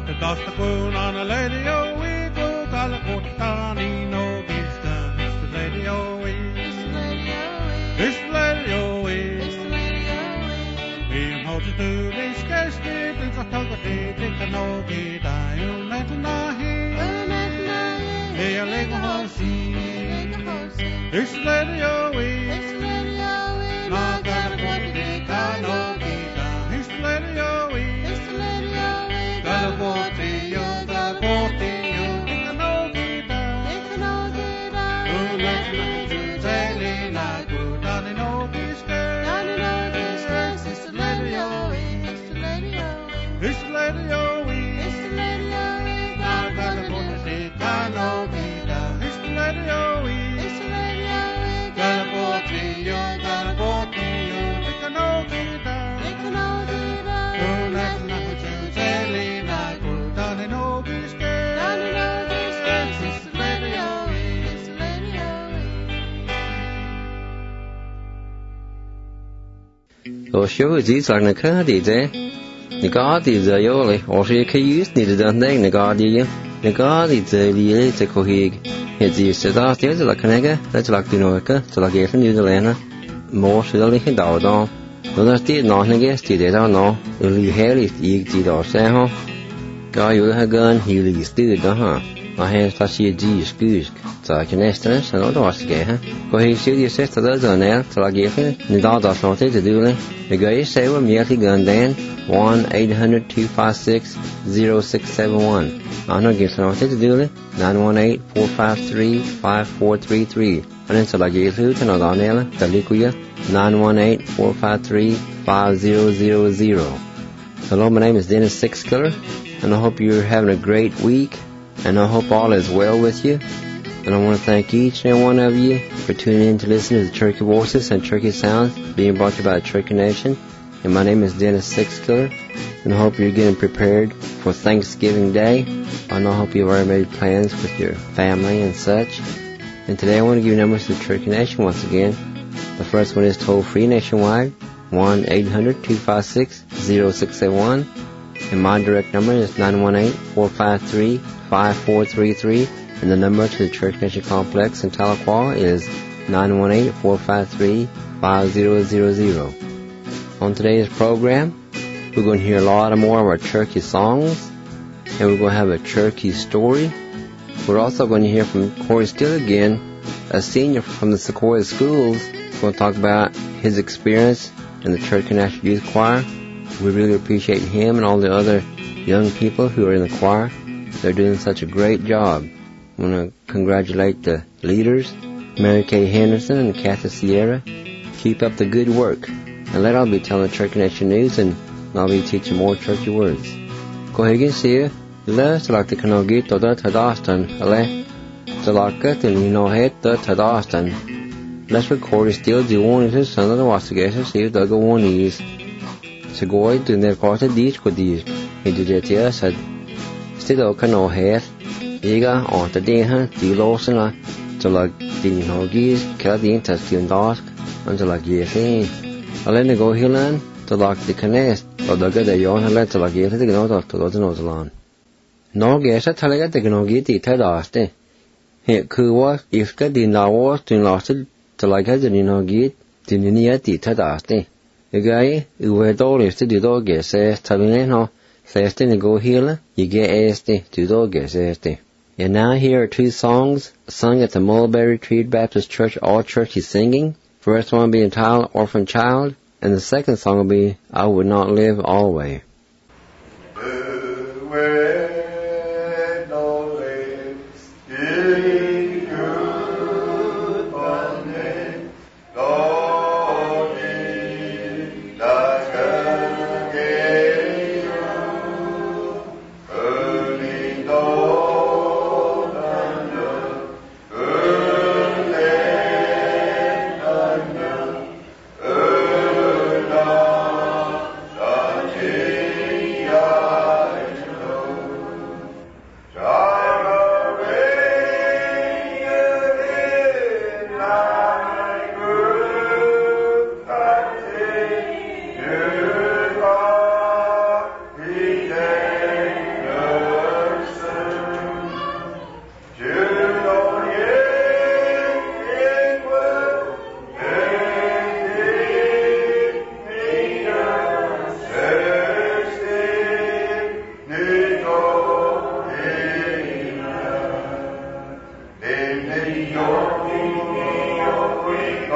the dust spoon on a lady o we go Galacotani no gistan. It's the lady o we. It's the lady o we. It's the lady o we. It's the lady o we. We hold you to the scarce did in the hug of the dick no gita. You let nahi. Hey a leg horsey. It's the lady o we. It's the lady o we. No Galacotani no gita. It's the lady o we. It's the lady o we. Galacotani Or show is like a cardi there. The guard is a yoli, or she can use neither than the guardian. The guard is a little cohig. It's used to that, there's like a nigger, that's like the Noaka, to like a New Zealand. More silly hit out on. Though that's the nothing against it, I don't know. Will you hear it, you did or say, huh? Guy, you'll have gun, he'll be still, huh? My hands touch your G, excuse. So I can estimate, and all the gay, huh? Go ahead, see your sister, there's on there, till I give it. The dog does not to do it. The guy say, well, merely gun then. 1-800-256-0671. I'm not getting nothing to do it. 918-453-5433. And then till I give it, and I'll down there, the liquid, 918-453-5000. Hello, my name is Dennis Sixkiller, and I hope you're having a great week, and I hope all is well with you. And I want to thank each and every one of you for tuning in to listen to the Turkey Voices and Turkey Sounds being brought to you by the Turkey Nation. And my name is Dennis Sixkiller, and I hope you're getting prepared for Thanksgiving Day. And I hope you've already made plans with your family and such. And today I want to give you numbers to the Turkey Nation once again. The first one is toll-free nationwide, 1-800-256-0671. And my direct number is 918-453-5433. And the number to the Church Nation Complex in Tahlequah is 918-453-5000. On today's program, we're going to hear a lot more of our Turkey songs, and we're going to have a Turkey story. We're also going to hear from Corey Steele again, a senior from the Sequoia Schools. We're going to talk about his experience in the Turkey National Youth Choir. We really appreciate him and all the other young people who are in the choir. They're doing such a great job. I want to congratulate the leaders, Mary Kay Henderson and Kathy Sierra. Keep up the good work. And let I'll be telling the Turkey Nation news, and I'll be teaching more Turkey words. Go ahead and see you. Let's like the Kanogit to the Tadastan. To like it and you know head the Tadastan. Let's record it still the one is son of the Wasagas, see if the go one is. To go out to their quarter dish could these. He did it here, said. Still no head. Ega on the day, huh? The Lawson, to like the Nogis, cut the intestine dusk, until like yes, I'll let me go here land to like the canest, or the good yon had let to like yes, the gnot to those nose along. No guess I tell you that they can get the Tadaste. Here, Kuwa, if got the now to lost it to like has it in no get, the near the Tadaste. The guy who had all is to the dog guess, says, telling no, says to go here, you get asked to dog guess, asked. And now here are two songs sung at the Mulberry Tree Baptist Church. All church is singing. First one will be entitled Orphan Child, and the second song will be I Would Not Live Always. Yeah.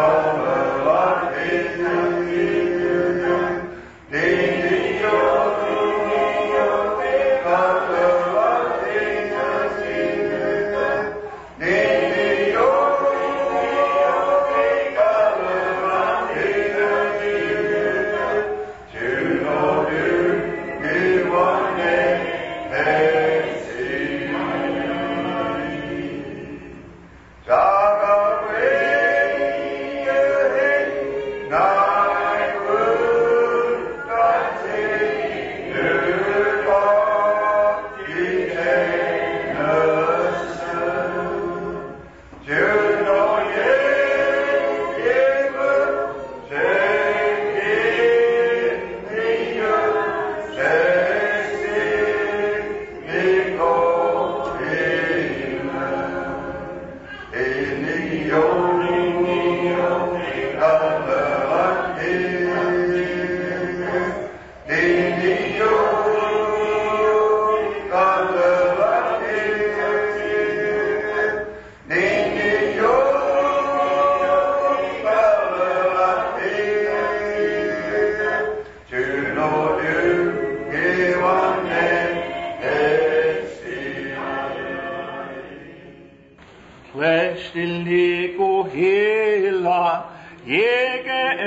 Plötsligt och hela egen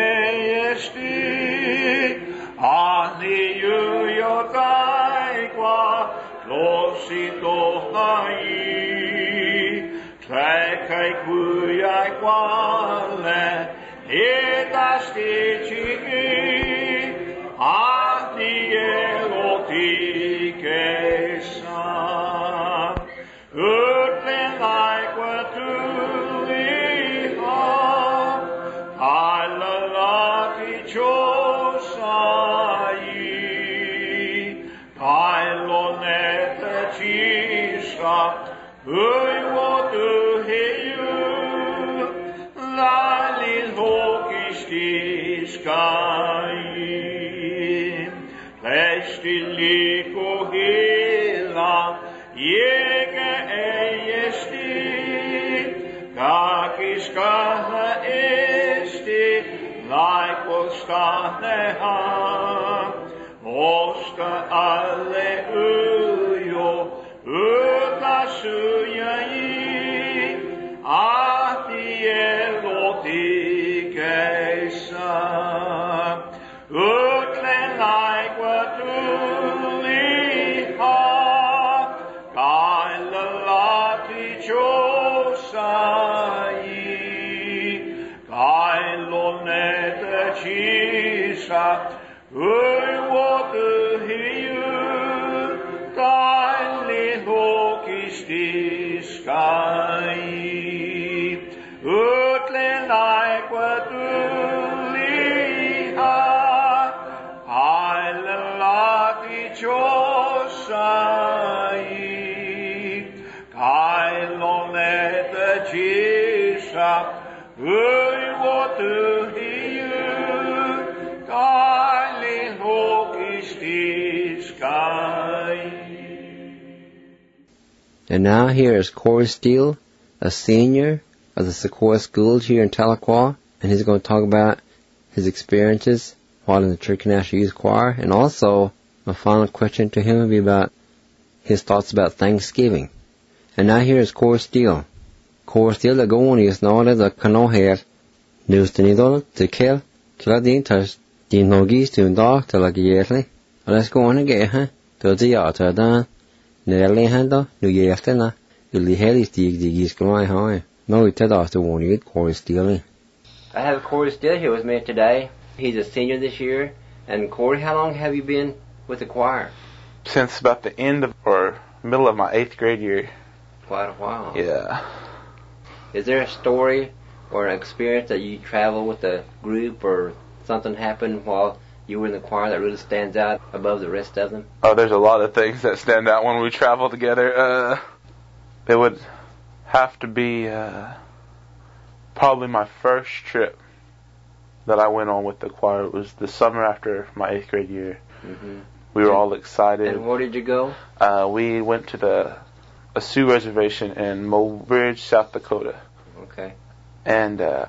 esti Alleluia taikwa Klosito hai Träkai kuja kwale Etasti chiki Adielo tikesa Urten like what to live Alalati chosai Kailonete chisha Ui watu heyu Lalil hokistiskai Plestiliko hela Jege esti Kakiskaha esti Laikostahneha Osta alle ujo Utasujai Ahtielotikeisa Utlen laikwatuliha Kailalati chosai Kailonete chisa Uiwotu hiu Kailihokistiskai Utlen laikwatuliha Kailalati chosai Kailonete chisa Uiwotu hiu Kailihokistiskai. And now here is Corey Steele, a senior of the Sequoia Schools here in Tahlequah, and he's going to talk about his experiences while in the Cherokee National Youth Choir, and also my final question to him will be about his thoughts about Thanksgiving. And now here is Corey Steele. Corey Steele, the going is not the canoe here. News to Nidol, to kill, Claudine Tush, the Nogis to Dog to like yearly. Let's go on again, huh? To the yacht, done. Nearly handle, New Year after na, you'll be heavy stick the geese go high. No, it tell us to warn you, Corey Steele. I have Corey Steele here with me today. He's a senior this year. And Corey, how long have you been with the choir? Since about the end of, or middle of my 8th grade year. Quite a while. Yeah. Is there a story or an experience that you travel with a group or something happened while you were in the choir that really stands out above the rest of them? Oh, there's a lot of things that stand out when we travel together. It would have to be probably my first trip that I went on with the choir. It was the summer after my 8th grade year. Mm-hmm. We were all excited. And where did you go? We went to a Sioux reservation in Mobridge, South Dakota. Okay. And it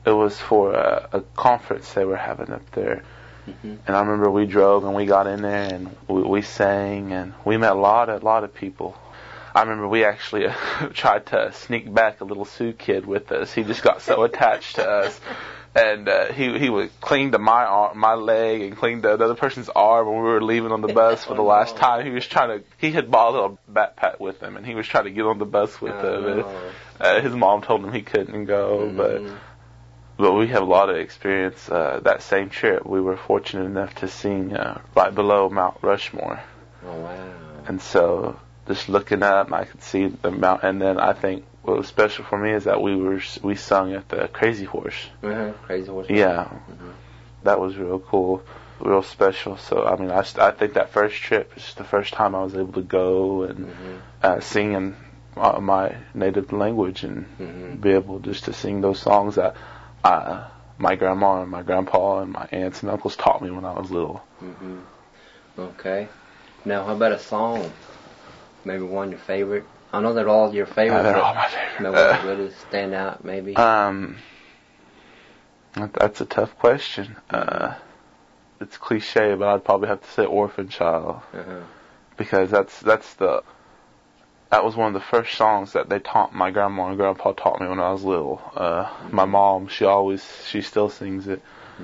It was for a conference they were having up there. Mm-hmm. And I remember we drove and we got in there and we sang and we met a lot of people. I remember we actually tried to sneak back a little Sioux kid with us. He just got so attached to us. And he would cling to my leg and cling to another person's arm when we were leaving on the bus for the last time. He had bought a little backpack with him and he was trying to get on the bus with him. And, his mom told him he couldn't go, Mm-hmm. but we have a lot of experience. That same trip, we were fortunate enough to sing right below Mount Rushmore. Oh, wow. And so just looking up, I could see the mountain. And then I think what was special for me is that we sung at the Crazy Horse. Crazy Horse. Yeah. Mm-hmm. That was real cool, real special. So, I mean, I think that first trip is the first time I was able to go and sing in my native language and be able just to sing those songs that my grandma and my grandpa and my aunts and uncles taught me when I was little. Mm-hmm. Okay. Now, how about a song? Maybe one your favorite? I know they're all your favorite. They're all my favorite. Maybe one really stand out, maybe? That's a tough question. It's cliche, but I'd probably have to say Orphan Child. Because that was one of the first songs that my grandma and grandpa taught me when I was little. My mom, she still sings it.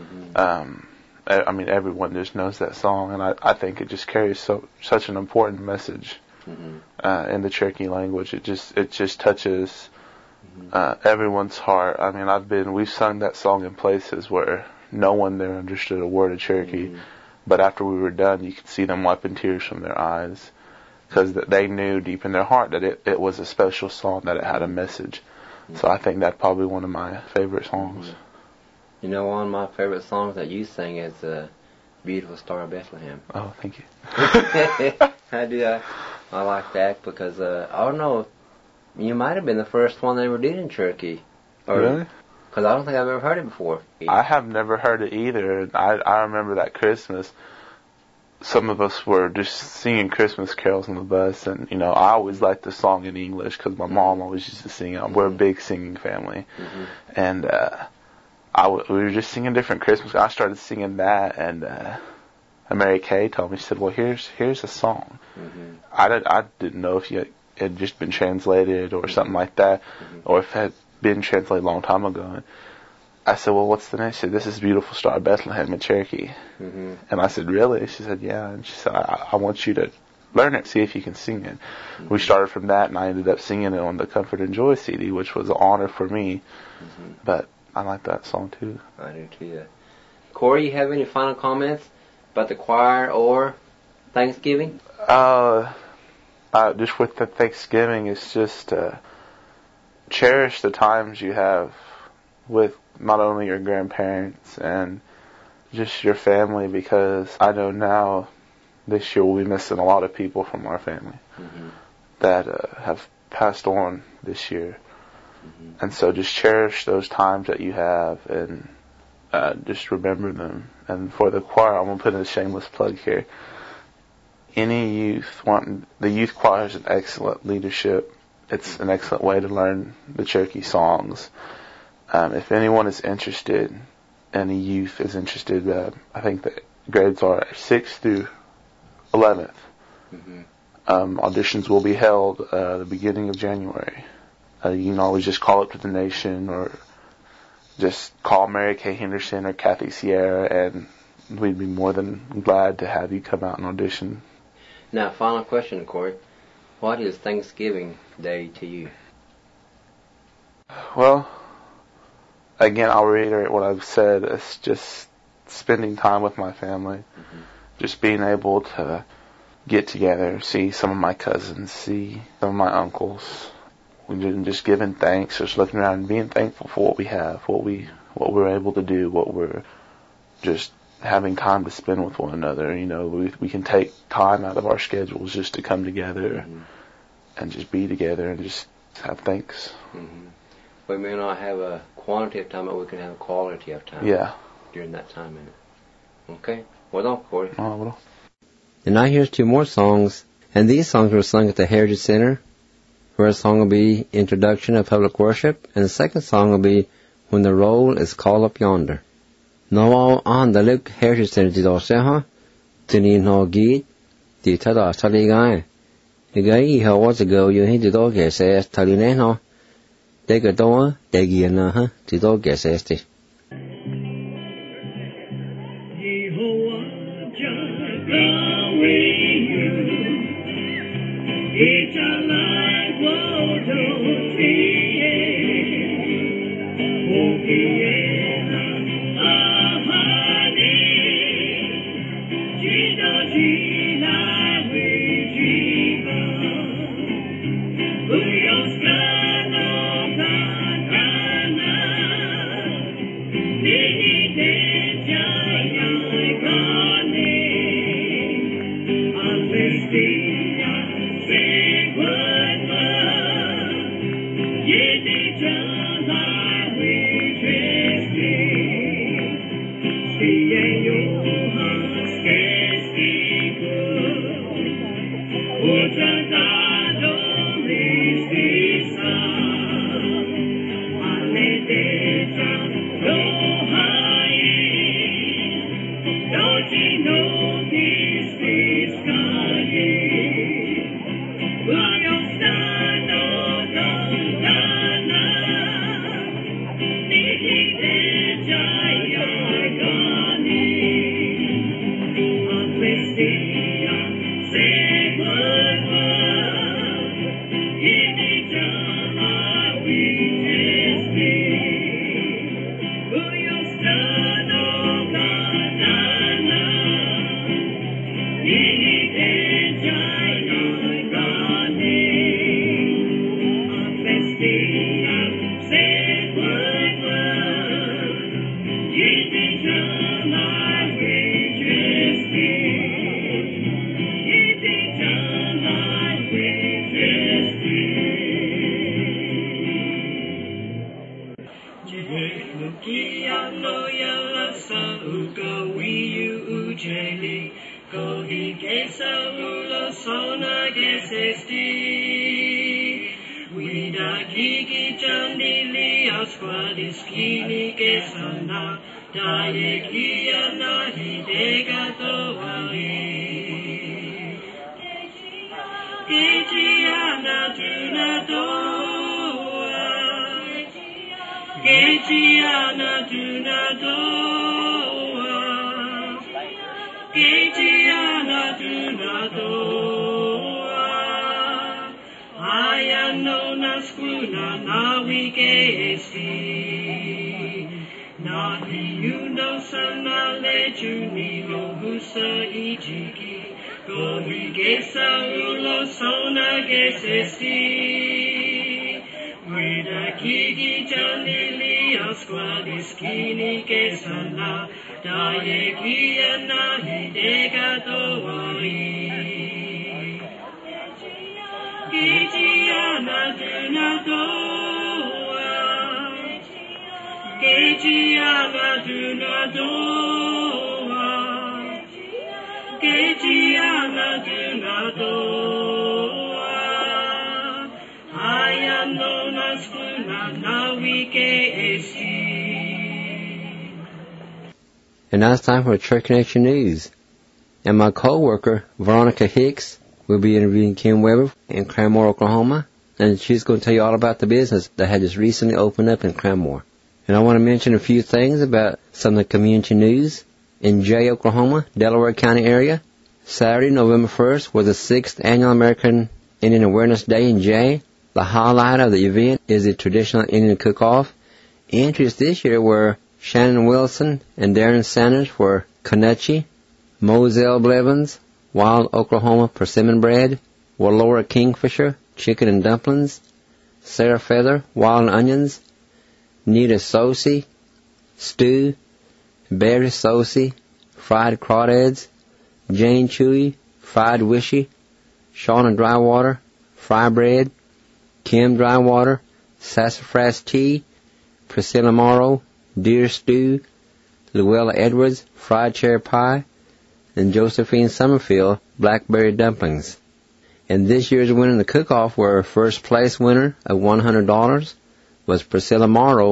I mean, everyone just knows that song, and I think it just carries such an important message in the Cherokee language. It just touches everyone's heart. I mean, we've sung that song in places where no one there understood a word of Cherokee, but after we were done, you could see them wiping tears from their eyes. Because they knew deep in their heart that it was a special song, that it had a message. So I think that's probably one of my favorite songs. You know, one of my favorite songs that you sing is Beautiful Star of Bethlehem. Oh, thank you. I like that because, I don't know, you might have been the first one they ever did in Cherokee. Really? Because I don't think I've ever heard it before. I have never heard it either. I remember that Christmas, some of us were just singing Christmas carols on the bus, and I always liked the song in English because my mom always used to sing it. We're a big singing family, and we were just singing different Christmas. I started singing that, and Mary Kay told me, she said, "Well, here's a song." I didn't know if it had just been translated or something like that, or if it had been translated a long time ago. And I said, "Well, what's the name?" She said, "This is Beautiful Star of Bethlehem in Cherokee." And I said, "Really?" She said, "Yeah." And she said, I want you to learn it, see if you can sing it. We started from that, and I ended up singing it on the Comfort and Joy CD, which was an honor for me. But I like that song, too. I do, too. Corey, you have any final comments about the choir or Thanksgiving? Just with the Thanksgiving, it's just cherish the times you have with not only your grandparents and just your family, because I know now this year we'll be missing a lot of people from our family that have passed on this year. And so just cherish those times that you have and just remember them. And for the choir, I'm going to put in a shameless plug here. Any youth the youth choir is an excellent leadership. It's an excellent way to learn the Cherokee songs. If anyone is interested, any youth is interested, I think the grades are 6th through 11th. Auditions will be held the beginning of January. You can always just call up to the nation or just call Mary Kay Henderson or Kathy Sierra, and we'd be more than glad to have you come out and audition. Now, final question, Corey. What is Thanksgiving Day to you? Well, again, I'll reiterate what I've said. It's just spending time with my family. Just being able to get together, see some of my cousins, see some of my uncles. And just giving thanks, just looking around and being thankful for what we have, what we're able to do, what we're just having time to spend with one another. We can take time out of our schedules just to come together and just be together and just have thanks. We may not have a quantity of time, but we can have a quality of time. During that time. Okay. Well done, Corey. Well done. And now here's 2 more songs, and these songs were sung at the Heritage Center. First song will be Introduction of Public Worship, and the second song will be when the roll is called up yonder. No on the look heritage in the Seha, to need no gate, the Tada Saligai. The guy how was ago you hit the dog says Talineno. They go door, they get na, the dog says it. It's a life And now it's time for Church Connection News. And my co-worker, Veronica Hicks, will be interviewing Kim Weber in Cranmore, Oklahoma. And she's going to tell you all about the business that had just recently opened up in Cranmore. And I want to mention a few things about some of the community news. In Jay, Oklahoma, Delaware County area, Saturday, November 1st, was the 6th Annual American Indian Awareness Day in Jay. The highlight of the event is the traditional Indian cook-off. Entries this year were Shannon Wilson and Darren Sanders for Comanche, Moselle Blevins, Wild Oklahoma Persimmon Bread, Wallora Kingfisher, Chicken and Dumplings, Sarah Feather, Wild Onions, Nita Sosi, Stew, Barry Sosi, Fried Crawdads, Jane Chewy, Fried Wishy, Shauna Drywater, Fry Bread, Kim Drywater, Sassafras Tea, Priscilla Morrow, Deer Stew, Luella Edwards, Fried Cherry Pie, and Josephine Summerfield, Blackberry Dumplings. And this year's winner in the cook-off were first place winner of $100 was Priscilla Morrow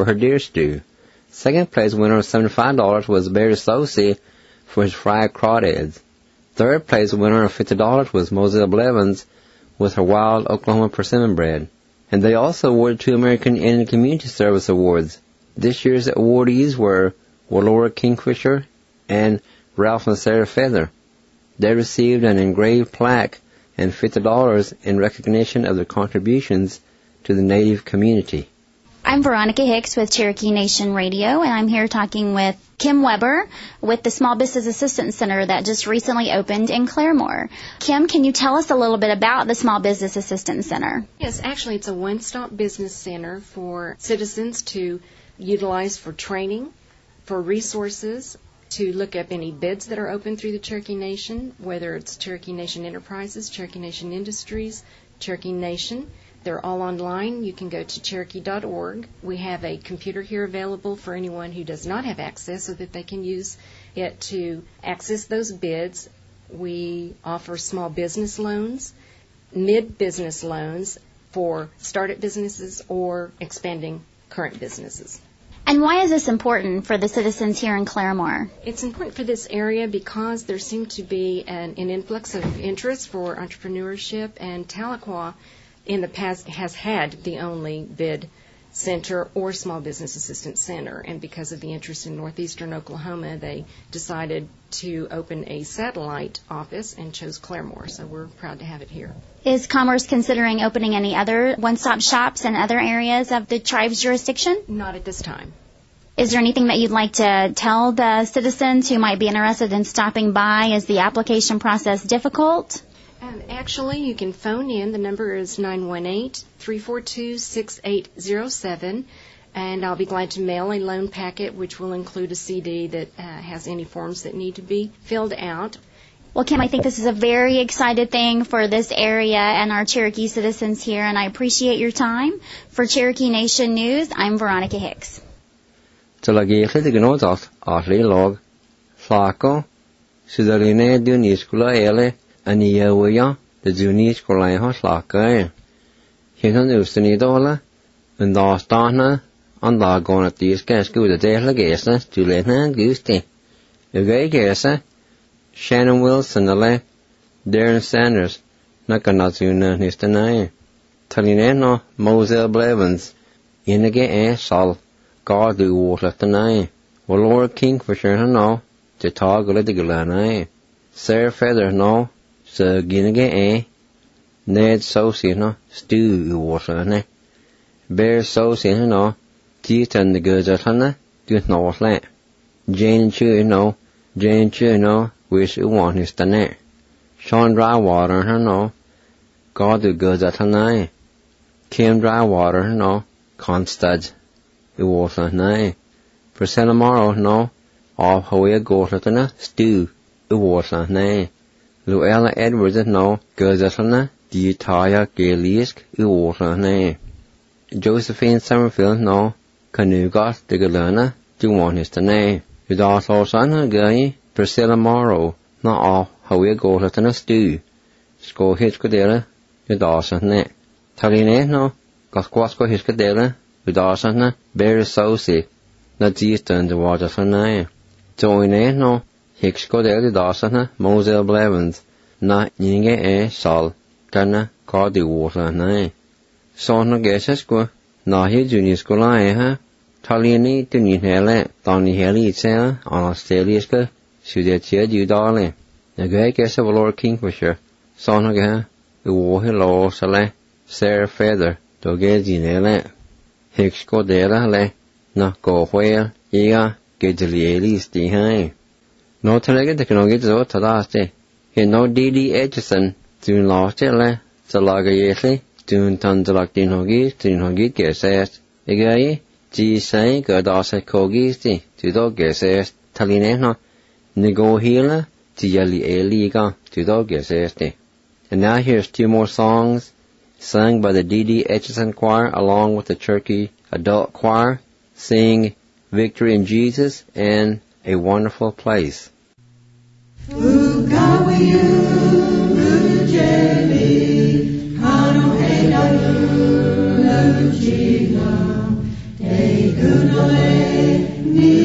for her deer stew. Second place winner of $75 was Barry Sosi for his fried crawdads. Third place winner of $50 was Moselle Blevins with her wild Oklahoma persimmon bread. And they also awarded 2 American Indian Community Service Awards. This year's awardees were Walora Kingfisher and Ralph and Sarah Feather. They received an engraved plaque and $50 in recognition of their contributions to the Native community. I'm Veronica Hicks with Cherokee Nation Radio, and I'm here talking with Kim Weber with the Small Business Assistance Center that just recently opened in Claremore. Kim, can you tell us a little bit about the Small Business Assistance Center? Yes, actually it's a one-stop business center for citizens to utilize for training, for resources, to look up any bids that are open through the Cherokee Nation, whether it's Cherokee Nation Enterprises, Cherokee Nation Industries, Cherokee Nation. They're all online. You can go to Cherokee.org. We have a computer here available for anyone who does not have access so that they can use it to access those bids. We offer small business loans, mid-business loans for startup businesses or expanding current businesses. And why is this important for the citizens here in Claremore? It's important for this area because there seems to be an influx of interest for entrepreneurship, and Tahlequah in the past has had the only bid center or small business assistance center, and because of the interest in northeastern Oklahoma, they decided to open a satellite office and chose Claremore, so we're proud to have it here. Is Commerce considering opening any other one-stop shops in other areas of the tribe's jurisdiction? Not at this time. Is there anything that you'd like to tell the citizens who might be interested in stopping by? Is the application process difficult? Actually, you can phone in. The number is 918-342-6807, and I'll be glad to mail a loan packet, which will include a CD that has any forms that need to be filled out. Well, Kim, I think this is a very exciting thing for this area and our Cherokee citizens here, and I appreciate your time. For Cherokee Nation News, I'm Veronica Hicks. Talagéchli de gnódalt átlí log, Flaco, Sudaline Duniscula ele, Aniawaya, the Duniscula Hoslaka. Hinton Ustanidola, and Dostana, and Lagon at these cascu the Delegasa, to Lena Gusti. The Gay Gasa, Shannon Wilson, the Le, Darren Sanders, Nakanazuna Nistanai, Talineno, Moselle Blevins, Inage Sol. God do water tonight. Walora Kingfisher no, to talk a little glanai. Sarah Feather no, Sir Ginnege Ned Sosi no, stew water ne. Bear Sosi no, teeth and the goods at hana, do no flat. Jane Chew no, wish you want his tonight. Sean Dry Water no, God do goods at hana. Kim Dry Water no, Constuds. The water nay. Priscilla Morrow no, all Hawaii Gortana, stew, the water nay. Luella Edwards no, Gazatana, Dietaya Galisk, the water nay. Josephine Summerfield no, Canugot, the Galena, do want his to nay. The daughter son guy, Priscilla Morrow, not all Hawaii Gortana stew. Sco Hitchcadilla, the Dawson nay. Taline no, Gosquasco Hitchcadilla, the Dawson Barry Sosi, na Eastern the water for nine. Join no, Hicks go there the Dawson, Moselle Blevins, na Ninge Sol, Gana, God the water nine. So no guesses go, na he juniors go lie, Talini to Ninhele, Donny Helly Sell, on Australia's go, should they cheer you darling. The guy guess of Lord Kingfisher, son again, the war he lost, Sarah Feather, to get Ginelle. Hicks go there, na go where, yeah, get the least behind. No telling the can get so to last day. He no D.D. Edgerton, soon lost it, the lagayetly, soon tons of like Dinhogi, guess asked. A guy, G say, good also cogisti, to dog guess asked, Talineno, Nego healer, to yelly a liga, to dog guess asked. And now here's 2 more songs, sung by the D.D. Edgerton Choir along with the Cherokee Adult Choir, sing Victory in Jesus and A Wonderful Place. Hey,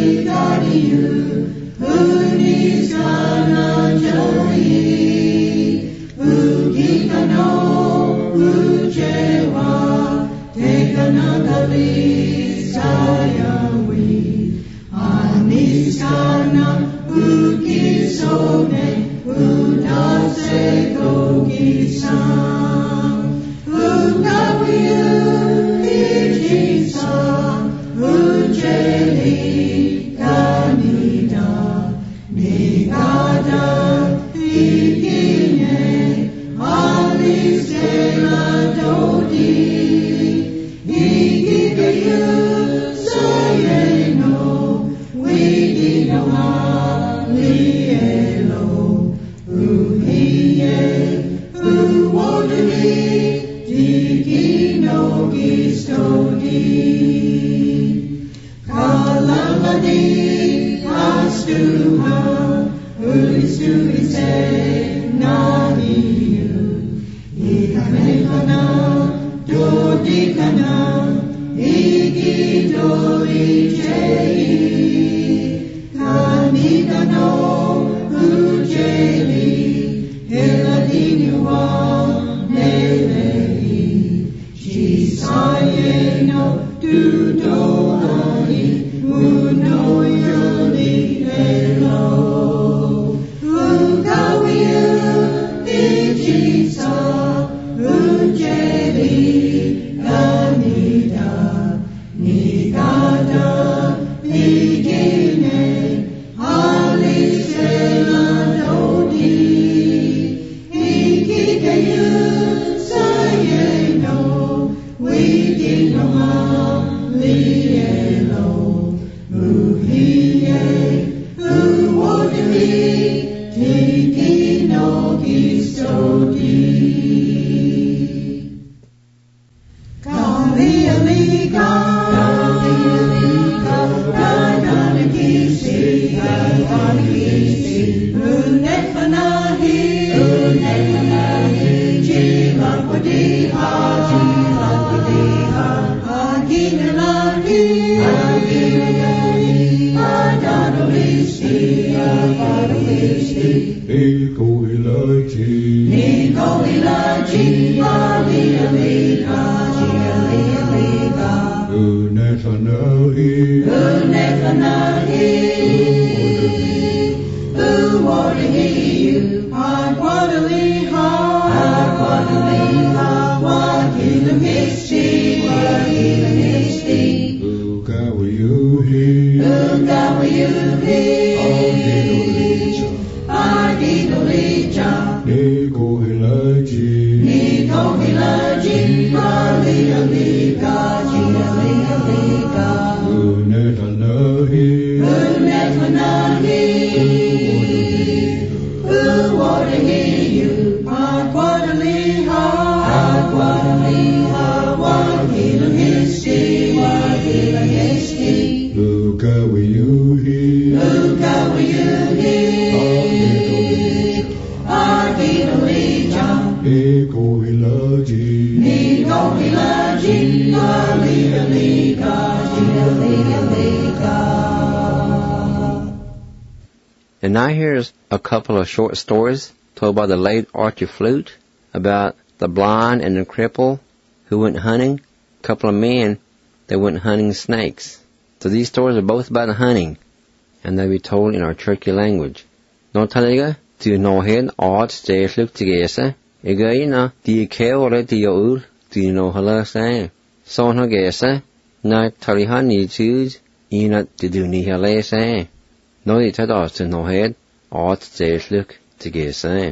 And now here's a couple of short stories told by the late Archie Flute about the blind and the cripple who went hunting, a couple of men that went hunting snakes. So these stories are both about hunting, and they'll be told in our Cherokee language. No taliga to no head odd stay look together. Again, the care the old, do no hala say. So no gesa, not talihani choose, you not to do ni hala say. No, the tados to no head, odd stays look to get say.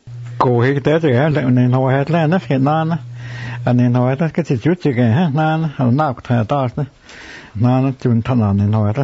Go here, that's it, and then no head land, that's it, none. And then no head, that's it, you again, none, I'll knock to a dust. None, to turn on in no head,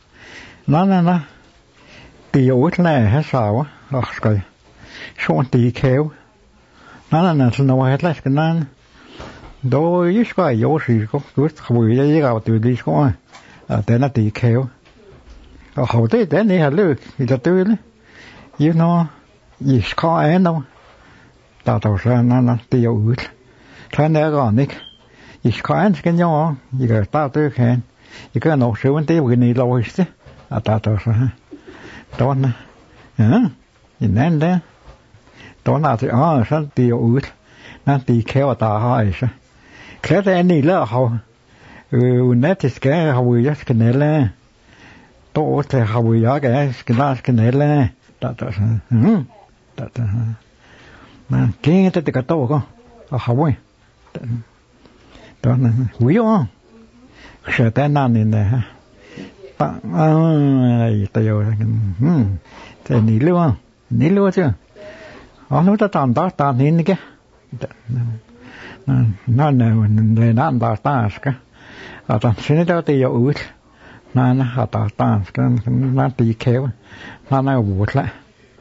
none, the old lad has our, Oscar. Short the cow. None, no head, let's get none. Though you sky, your she's good, we out to this one. Then at the cow. How did then they had look, it's a tool. You know, you scar and no. That was the old. Try never on Nick. You scar and skin your, you got that to can. You got no 70 we need lowest. ta đó nè nhìn nén đấy đó là thì sao tiêu ướt nó thì kéo ta hỏi sao kéo thế này là họ nét thì cái họ vừa cái này là tổ thì họ vừa cái này là ta mà cái cái tổ con họ vui đó là quý không sợ tên nào này ha bạn tiêu thế ní luôn chứ nó ta tạm nín cái nó này nó ăn ta cái ta xin cho tiêu ướt nó họ ta cái nó tì kéo nó vụt lại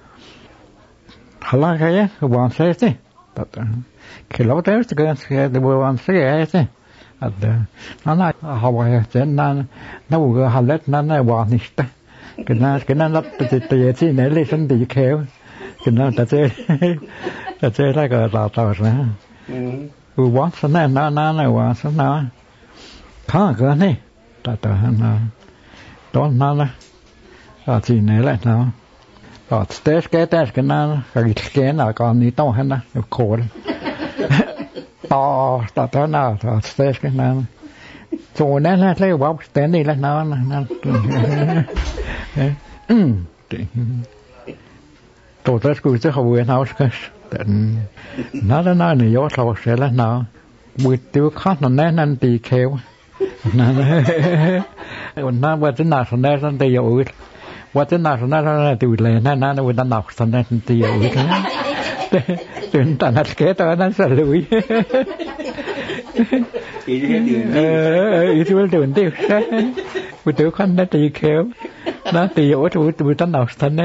hala cái quan sát thế cái lâu tới cái quan sát thế nó họ bảo thế nó vừa halet nó quan sát cái nó tự chỉ này lấy sân tì kéo cái nó ta chơi lại cái tao nữa quan sát này nó quan sát nó khó cái này ta nó đó nó chỉ này lại nó test cái nó cái nào còn ní to hơn đó khổ đấy to nào test cái nào chỗ này là lấy vào test này là nó tổ test cũng sẽ không quên nào cái nó này do sao sẽ là nó buổi tiêu khác nó nên tì khéo nó vừa tính nào nó nên tì dầuว่าจะน่าสนใจอะไรติดเลยนั่นวันนั้นหนักสนใจตีอยู่ที่นั่นตื่นแต่นัดเกตตอนนั้นสลุยอีที่ว่าตื่นที่วันตื่นขั้นนั้นตีเขียวนั่นตีอยู่วันนั้นหนักสนใจ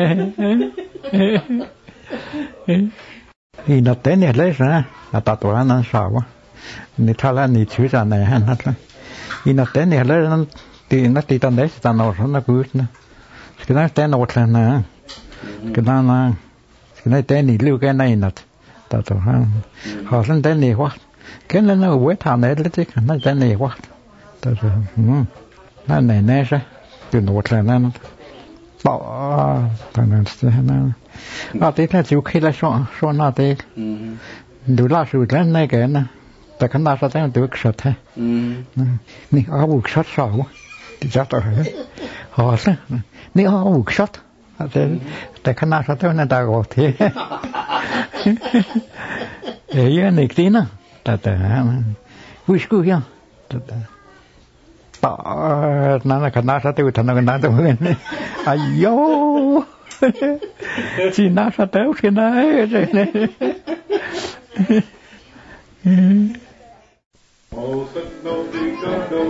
นี่นัดเต้นเนี่ยเลยนะตัดตัวนั้นสาวนี่ถ้าแล้วนี่ชื่อจะไหนฮะนั่นละนี่นัดเต้นเนี่ยเลยนั่นตีตอนไหนตอนนอนนั่นกูนะcái này tên nốt là nè cái này tên này lưu cái này nè tao họ lên tên này quá cái này nó quét thằng này lấy cái này tên này quá tao nó này sao cái nốt là nè bỏ tao nói nè tí là chịu khi là số nào tí đủ là sự lên này cái nèแต่ขนาดนั้นตัวสัตว์นี่เอาบุกสัตว์สาวที่จับตัวหอซะนี่เอาบุกสัตว์แต่ขนาดนั้นตากอดทีนี่ที่น่ะแต่วิสกุยังต่อนั่นขนาดนั้นทำกันนั่นตัวเองอายุจีน่าสัตว์ที่ไหน Oh, no, no,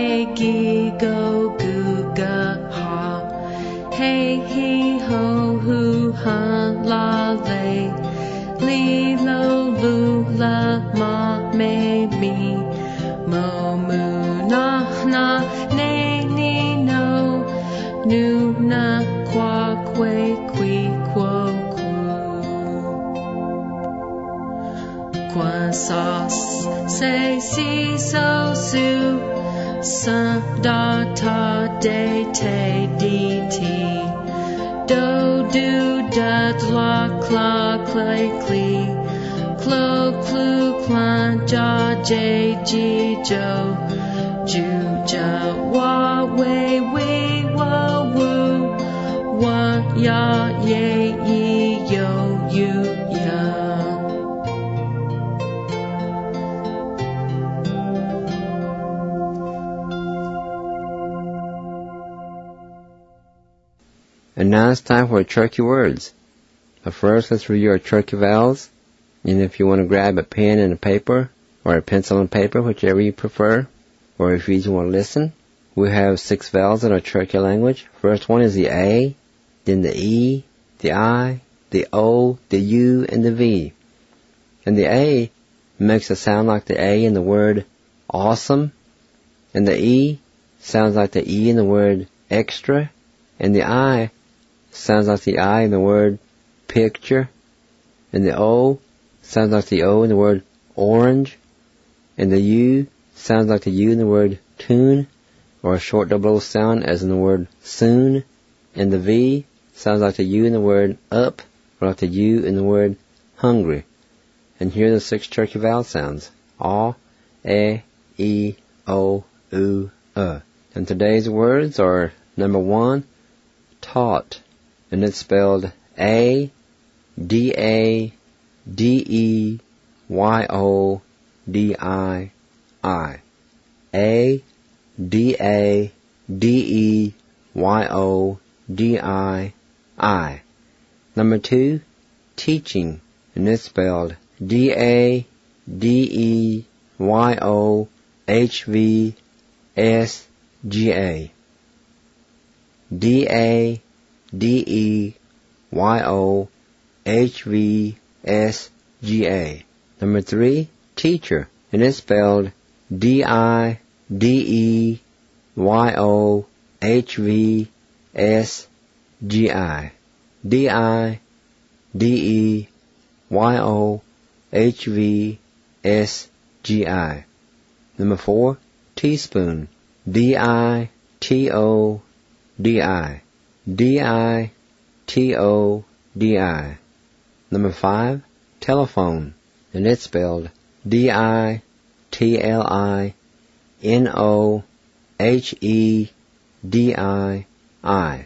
Hey, gi, go, goo, ga, ha. Hey, he, ho, hoo, ha, la, lay. Li, lo, lu, la, ma, me, me. Mo, mu, na, ne, ni, no. Nu, na, qua, que, qui, quo, qua, sa, se, si, so, su. Sa, da, ta, de, te, di, ti. Do, do, da, la, cla, clay, clee. Clo, clu, clan, ja, j, ji, jo. Ju, ja, wa, we, wa, woo. Wa, ya, ye, ye, yo, you, ya. And now it's time for Cherokee words. But first, let's review our Cherokee vowels. And if you want to grab a pen and a paper, or a pencil and paper, whichever you prefer, or if you just want to listen, we have 6 vowels in our Cherokee language. First one is the A, then the E, the I, the O, the U, and the V. And the A makes a sound like the A in the word awesome, and the E sounds like the E in the word extra, and the I sounds like the I in the word picture, and the O sounds like the O in the word orange, and the U sounds like the U in the word tune, or a short double O sound as in the word soon, and the V sounds like the U in the word up, or like the U in the word hungry. And here are the 6 Cherokee vowel sounds: A, E, O, U, And today's words are number 1, taught, and it's spelled A-D-A-D-E-Y-O-D-I-I. A-D-A-D-E-Y-O-D-I-I. Number 2, teaching, and it's spelled D-A-D-E-Y-O-H-V-S-G-A. D-A-D-E-Y-O-H-V-S-G-A. Number 3, teacher, and it's spelled D-I-D-E-Y-O-H-V-S-G-I. D-I-D-E-Y-O-H-V-S-G-I. Number 4, teaspoon, D-I-T-O-D-I. D-I-T-O-D-I. Number 5, telephone, and it's spelled D-I-T-L-I-N-O-H-E-D-I-I.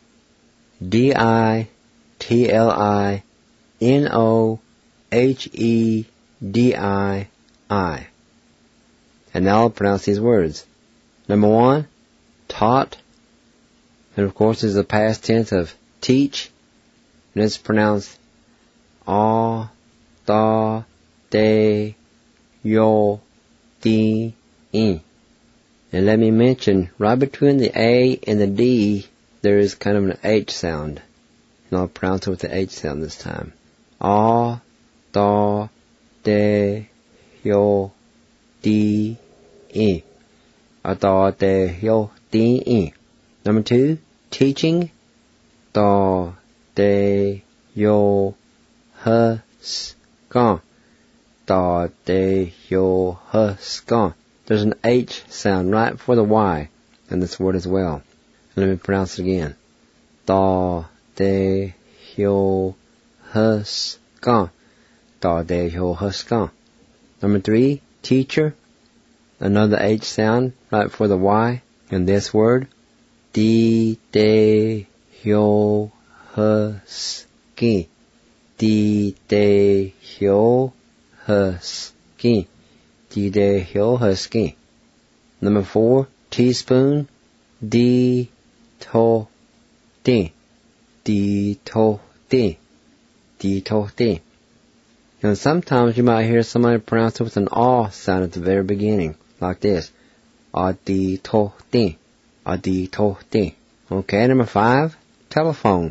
D-I-T-L-I-N-O-H-E-D-I-I. And now I'll pronounce these words. Number 1, taught, and of course is the past tense of teach, and it's pronounced A, Da, De, Yo, Di, I. And let me mention, right between the A and the D, there is kind of an H sound. And I'll pronounce it with the H sound this time. A, Da, De, Yo, Di, I. A, Da, De, Yo, Di, I. Number 2, teaching. Da, De, Yo, Ha, Ska. Da, De, Yo, Ha, Ska. There's an H sound right before the Y in this word as well. And let me pronounce it again. Da, De, Yo, Ha, Ska. Da, De, Yo, Ha, Ska. Number 3, teacher. Another H sound right before the Y in this word. Di, De, Yo, Ha, Ski. Di, De, Yo, Ha, Ski. Di, De, Yo, Ha, Ski. Number 4, teaspoon. Di, To, Di. Di, To, Di. Di, To, Di. And sometimes you might hear somebody pronounce it with an A sound at the very beginning, like this. aditote. Aditote. Okay, number 5, telephone.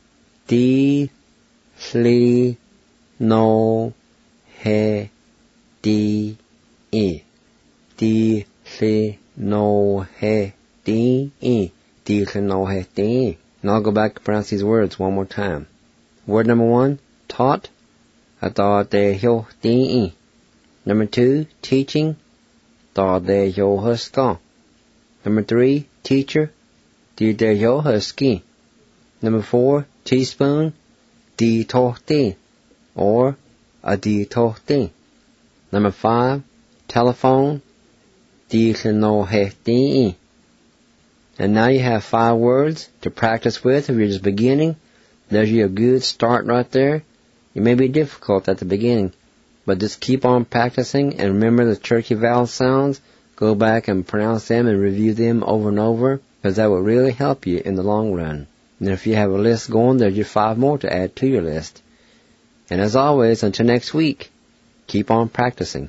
D, sli, no, he, D, E. D, sli, no, he, D, E. D, sli, no, he, D, E. Now I'll go back and pronounce these words one more time. Word number 1, taught. Ta de yo D, E. Number 2, teaching. Ta de yo huska. Number 3, teacher. D de yo husky. Number 4, teaspoon. D to D. Or a D to D. Number 5, telephone. D no he D, E. And now you have 5 words to practice with if you're just beginning. There's you a good start right there. It may be difficult at the beginning, but just keep on practicing and remember the turkey vowel sounds. Go back and pronounce them and review them over and over, because that will really help you in the long run. And if you have a list going, there's your 5 more to add to your list. And as always, until next week, keep on practicing.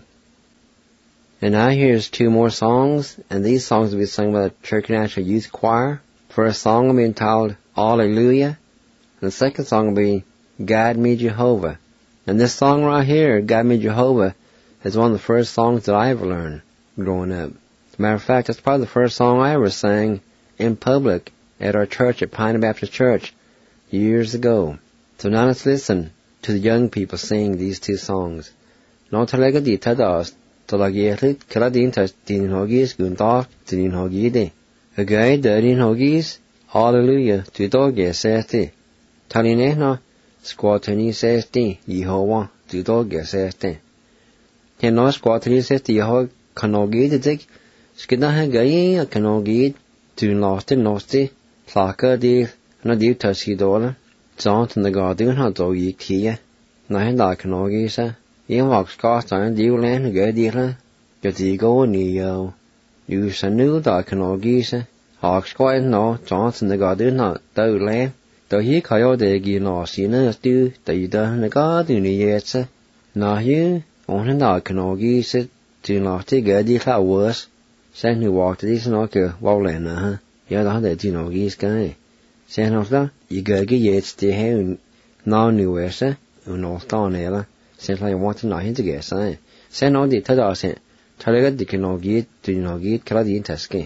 And now here's 2 more songs, and these songs will be sung by the Turkey National Youth Choir. First song will be entitled Alleluia, and the second song will be Guide Me Jehovah. And this song right here, Guide Me Jehovah, is one of the first songs that I ever learned growing up. As a matter of fact, that's probably the first song I ever sang in public at our church at Pioneer Baptist Church years ago. So now let's listen to the young people sing these 2 songs. No talaga di tadas, talagielit kaladin tas din hogis gunta din hogide. Agay din hogis, Alleluia, tu doge sete. Talinehna, squatani sete, Yehovah, tu doge sete. Heno squatani sete Yehovah kanogid dik, skidaha gaye a kanogid, tu noste, plaka di, na di tasidola, zant na gadun ha do yikia, na henda kanogisa, yen wak skatan di ulen gadila, gadigo ni yo, you sanu da kanogisa, hak squat no, zant na gadun ha do len, do hi kayo de gi no sina stu, da ida na gadun ni yetsa, na yu, on na kanogisa, tu noste gadila was, sen who walked this knocker wallena, yeah, the do no gis guy. Sen of that, you go get yet stay here now new wesa, no stone ella, sen like want to know him to get sign. Sen on the tada sent, Talaga de Kinogi, do no get Kaladin Taske.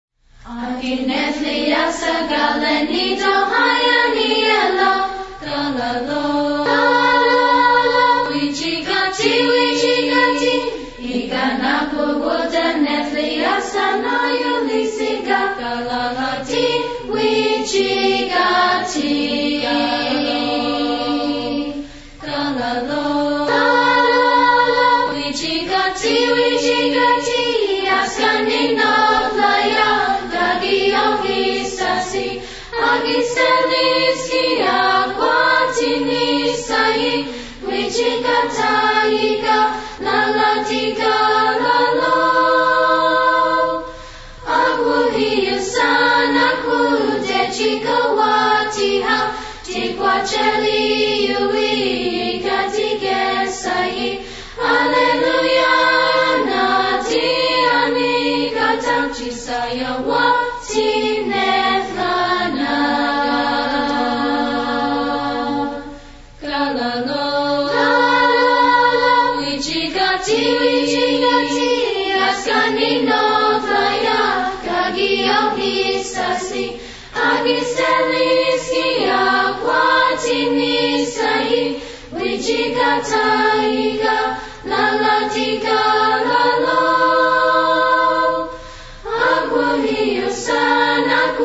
Akinetli Asagalenito Hayaniela, Kalalo, Wichigati, Iganapo Wotan Netli Asana Yulisiga, Kalalati, Wichigati, Kalalo, Wichigati, Askanino Playa, Dagio Gisasi, Agiseliski, Aquatini Sai, Wichigataika, Lalatika, Lalo, Aguhiusan, Akudechikawatiha, Tiquacheli, Ui, Katigesai, Alleluia, Nati, Anika, Chisaya, Wati, Nethlana, Kalalo, Wichigati, Askanino, Playa, Kagio, Hisasi, Agiseliski, Aquatini, Sai, Wichigataika, Lalatika, Lalo, Aguhiusan,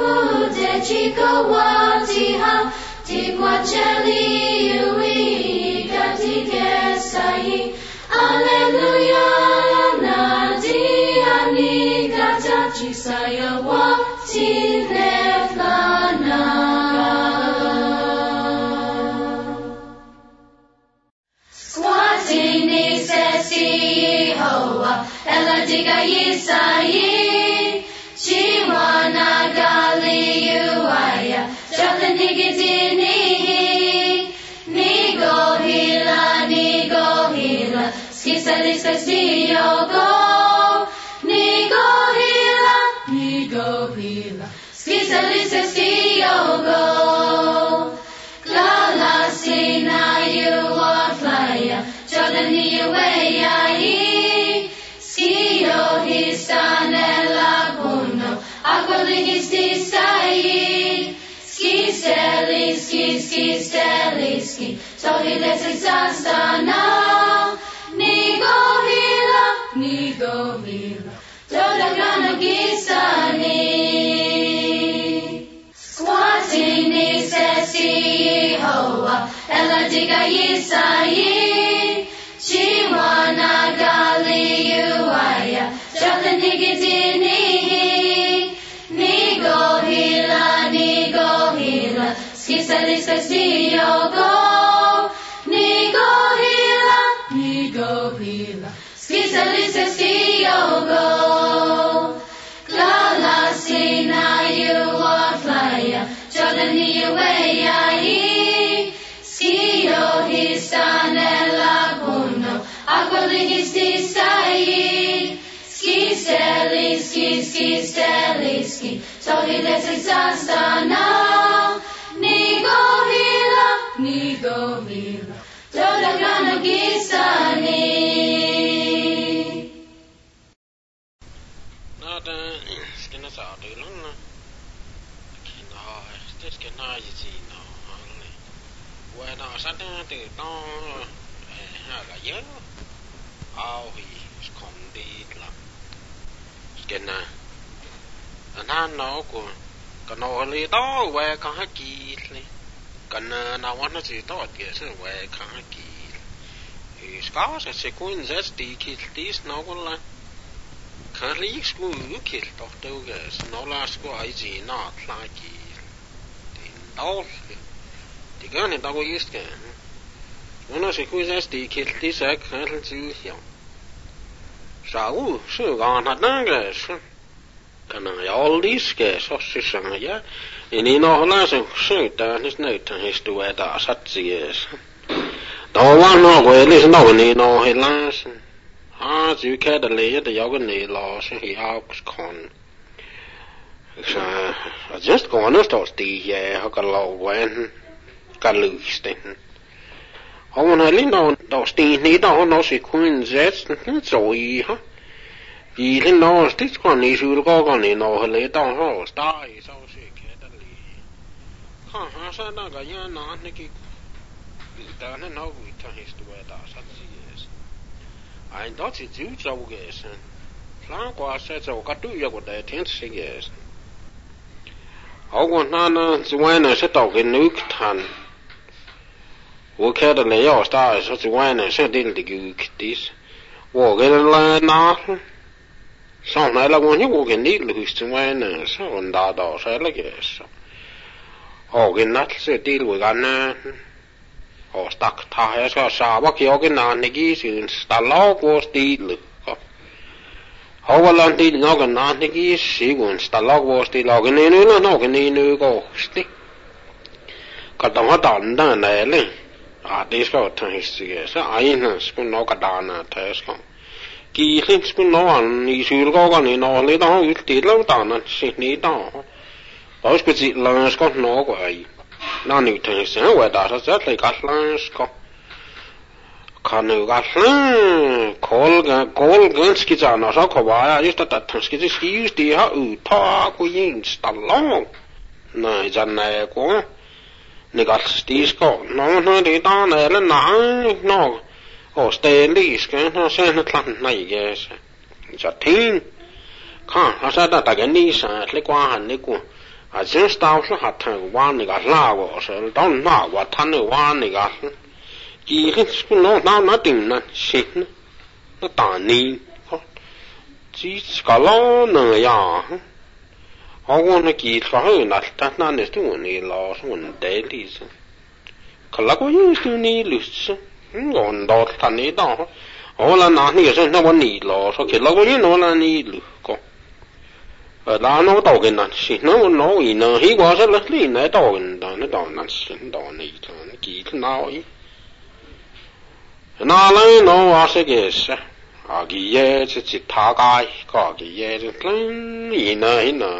Akudechikawatiha, Tiquacheli, Ui, Katigesai, Alleluia, Nadi, Anika, Chisaya, Wati, Nethlana. Squatini, Sesi, Hoa, Eladiga, Yisai, Chiwana, Gali, Uaya, Jalanigidini, Nigo Hila, Skisaliskas, Diogo, Nigo Hila. go hila. Skisa lisa skiyogo. Glala sina you are flyer. Jodani away ai. Skiyo histanella puno. Aquali histisai. Ski steli ski ski steli ski. So he lets it now. Nigo hila. Toda gana gisani. Squatting ni sesi hoa. Ella diga yisai. Chiwana gali uaya. Jota nigidini. Nigo hila. Skisa sesi yogo. Nigo hila. Skisa sesi yogo. Glala sina you are flyer. Jodani away ai. Skiyo histanella puno. Aquali histisai. Ski steli ski. So he lets it now. Nigo hila. Toda gana gisani. Skina sa du lana. Kina skina yisi no. When I sat down to don la yo. Au hi skondit la. Skina. Anh nó của cái nó li đó về khang ha kỳ li. Cái nào nó chỉ đó thì sẽ về khang ha kỳ. Thì sao sẽ cũng rất đi kỳ tí nó cũng là khang lý school kỳ đó đâu cái nó là school ai gì nó là kỳ. Thì đó thì cái này đâu có ý cái. Nó sẽ cũng rất đi kỳ tí sẽ khang chịu hiểu. Sao sự gan hạt nó cái kana jolliske sossissamme ja niin ohla se syyttää nyt näyttää histueta satsies tovan no eli se no niin ohlas sykädä leijätä jokin niin laas hi auks kon sa just konnostosti ja hakalauwen kallysten on hallinnon tosti niitä on osi kuin zets soi ha Vì nó tích còn đi xuống có này nó lấy tao họ tai sau sẽ cái đó đi, ha sao nó cái nhà nó này cái ta nó bị thằng historia đã sát gì anh đó chỉ chịu châu cái gì, làm qua sẽ châu cái tuổi của đại thiên sĩ cái gì, họ còn nó ngoài này sẽ tạo cái nước thành,我看到那要大说是外呢，是定的有的，我给他拿。Sau này là một những cái nít lưới xung quanh này sao còn đào đào sai là cái sao, cái nát sẽ đi lưới gan nè, stuck thay sao sao bác kia cái nàn này cái sự stalo của đi lưới, vào lần đi nó cái nàn này cái sự của stalo của đi là cái này nữa nó cái này nữa có đi, cái đó họ đàn đó này lên, đi sao thằng cái sao ai nữa cũng nó cái đàn này thấy sao. Kỳ linh spun nó ăn đi xuống có này nó lấy đó ít tí lâu tàn ăn xịt ní đó, đó cái gì là con nó của ai, nó nhiều thằng sáng về đã rất là gắt lắm có, khăn nhiều gắt lắm, call cái gì nó sao có bài, just that thằng cái gì thì họ thà cái gì stallong, này chân này có, này gắt tí có, nó đi đó này là nó Stanley's cái nó sẽ nó lăn này cái cho thiên khá nó sẽ đã cái ní sa lấy qua hành lấy qua chính tao sẽ hạt thằng quan này cái lao của sẽ đó nào của thằng này quan này cái chỉ cái nó tìm nó xịt nó tàn ní chỉ cái lo nữa ya họ còn cái gì phải là ta này tu này lo xuống để đi cái là có những thứ này lướt còn đó thành này đó, là nãy giờ nó vẫn nhỉ lo, so cái lo cái nó là nhỉ lu co, là nó tao cái này, nó gì nó hi quá sẽ lấy đi này tao cái đó, nó tao này xin tao này cho nó kỹ cái nào ấy, nó lấy nó hóa sẽ cái sao, cái ye chỉ thả cái có cái ye lớn ina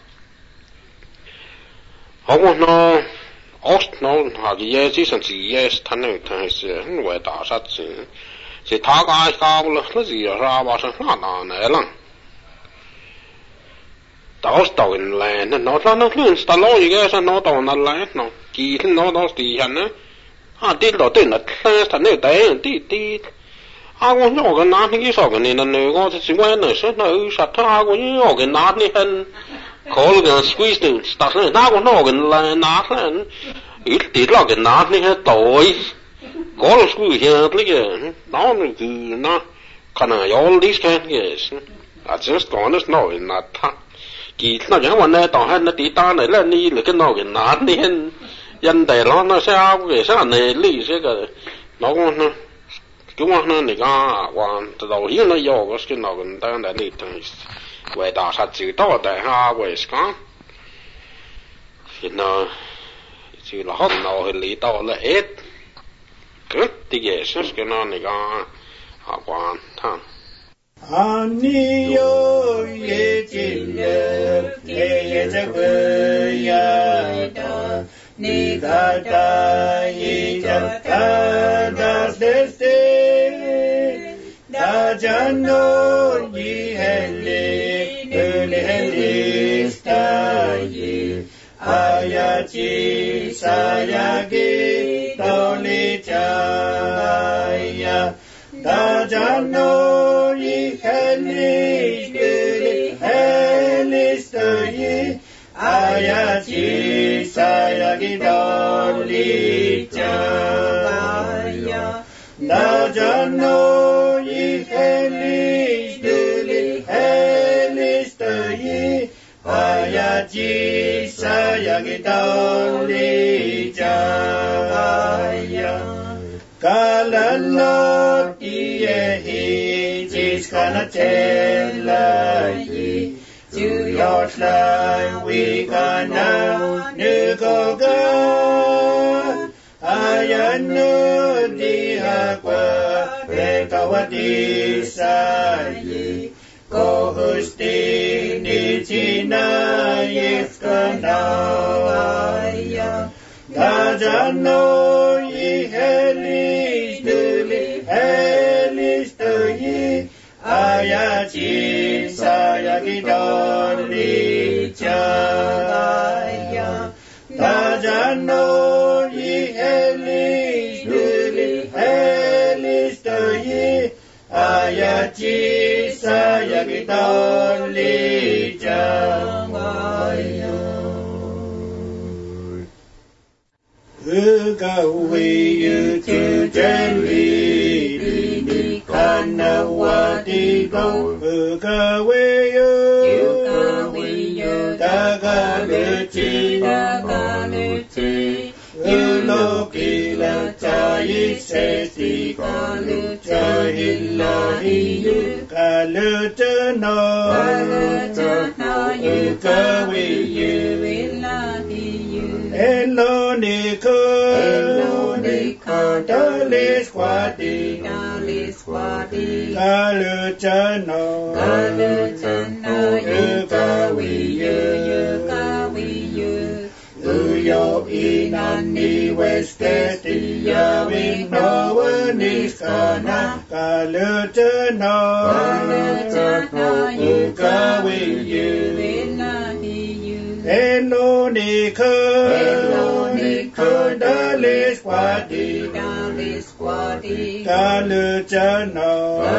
không nó nó cái ye chỉ sản chỉ ye thành sự vậy ta sát chỉ thả cái cao nó gì ra bao nhiêu nó này lắm tao tao in lại nó luôn tao lo gì cái nó tao nó lại nó kỳ nó thì hả nữa đi đó tiền nó thành này đấy đi con nhỏ cái nát cái sao cái này nó có chỉ quen nữa sao nó sát tha con nhỏ cái nát này hơn khó là cái squeeze được tao nói nó con nhỏ cái là nát hơn ít tí là cái nát này hết tối khó là squeeze hết cái đó nó khả năng all these can yes I just gonna know nát kỳ nó chẳng quan này tao hay nó tí ta này là ni là cái nào cái nát này hơn dân đại nó sao cái sao này lý sẽ cái nó con chúng nó này có quan đầu tiên nó vô cái nào cũng đang để đi thằng về đào sát chữ đó để ha về cái thì nó chữ là hết nào thì lý đó là hết cái thì cái nó này có quan thằng Ani yo ye chin ye chắc ya da ni ga da ye chắc da da jano ye hele sta ye ayachi sayagi toli chaya da jano Helistoyi ayachi sayagi doli chaya Najano yi helistoyi ayachi sayagi doli chaya Kalalo iye is gonna tell you to your fly we gonna go go I know the aqua rekawati sai go hosting the china if gonna ya Dajano ye helis to ye ayachi sayagi doli chaya Dajano ye helis to ye ayachi sayagi doli chaya Go you to Jenny, Kanawati go, go you, Dagaluchi, you look ila chai sesti, Kaluchahillahi, Kalutano, you go you, Hello Nico, Dali Squadi, Kalutano, you, Uyo inani westeti, Yawing no one is gonna, Kalutano, you go with you. Hello Nico, Dali Squadi, Kalutano,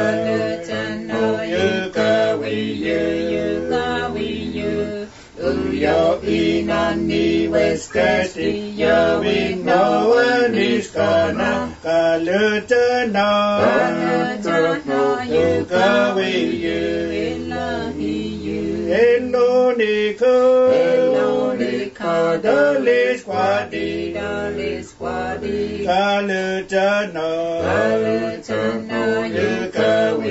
you go you, Uyo inani westeti, Yawing no one is gonna, Kalutano, you go you, Hello Nico, Dali Squadi, Kalutano, you go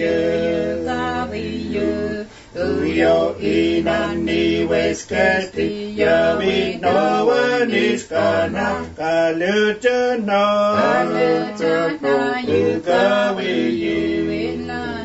you, Uyo inani westeti, Yawing no one is gonna, Kalutano, you go you.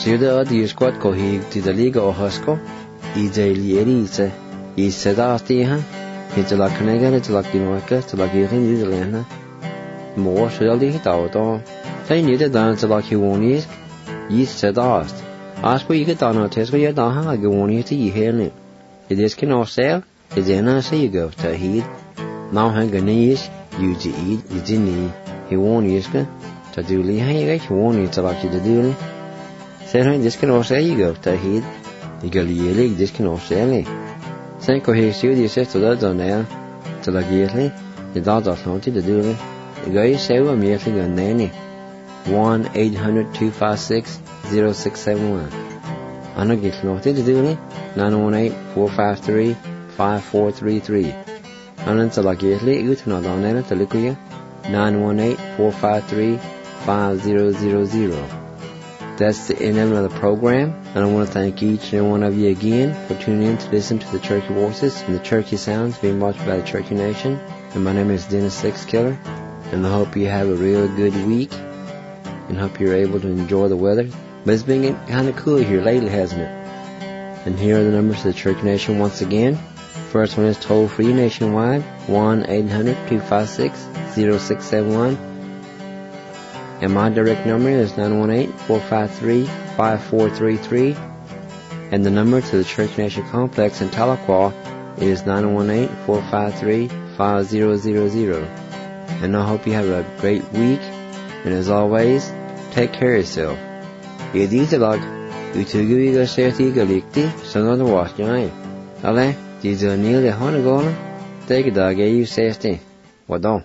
Sida adi squad ko hig to the Liga o Husko, I daily edita, I sedasti, into la Canega, to la Kinoka, to la Girin Nidalena. More shall the hit out all. They needed down to la Kiwonis, ye sedast. Ask what you get down on Tesco, you don't have a Giwoni to ye hearing. It is can all sell, it's in I say you go to heed. Now hang a knees, you to eat, you didn't he won't use to do Lee Hang, he won't need to like you to do. Say, this can all say you go to heed. You go to your league, this can all say. Say, go here, see the sister that on there to like yearly, the dog of naughty to do it. The guy say, I'm yearly on nanny. 1-800-256-0671. I know get naughty to do it. 918-453-5433. And until like yearly, you to not on there to look at 918-453-5000. That's the end of the program, and I want to thank each and every one of you again for tuning in to listen to the Turkey Voices and the Turkey Sounds being watched by the Turkey Nation. And my name is Dennis Sixkiller, and I hope you have a real good week, and hope you're able to enjoy the weather. But it's been kind of cool here lately, hasn't it? And here are the numbers to the Turkey Nation once again. First one is toll-free nationwide, 1-800-256-0671. And my direct number is 918-453-5433. And the number to the Church Nation Complex in Tahlequah is 918-453-5000. And I hope you have a great week. And as always, take care of yourself. Yedizalag, utuguiga sertiga likti, sanada wasjai. Ale, dizo nil de honagola, take a dog, you safety. Wadon.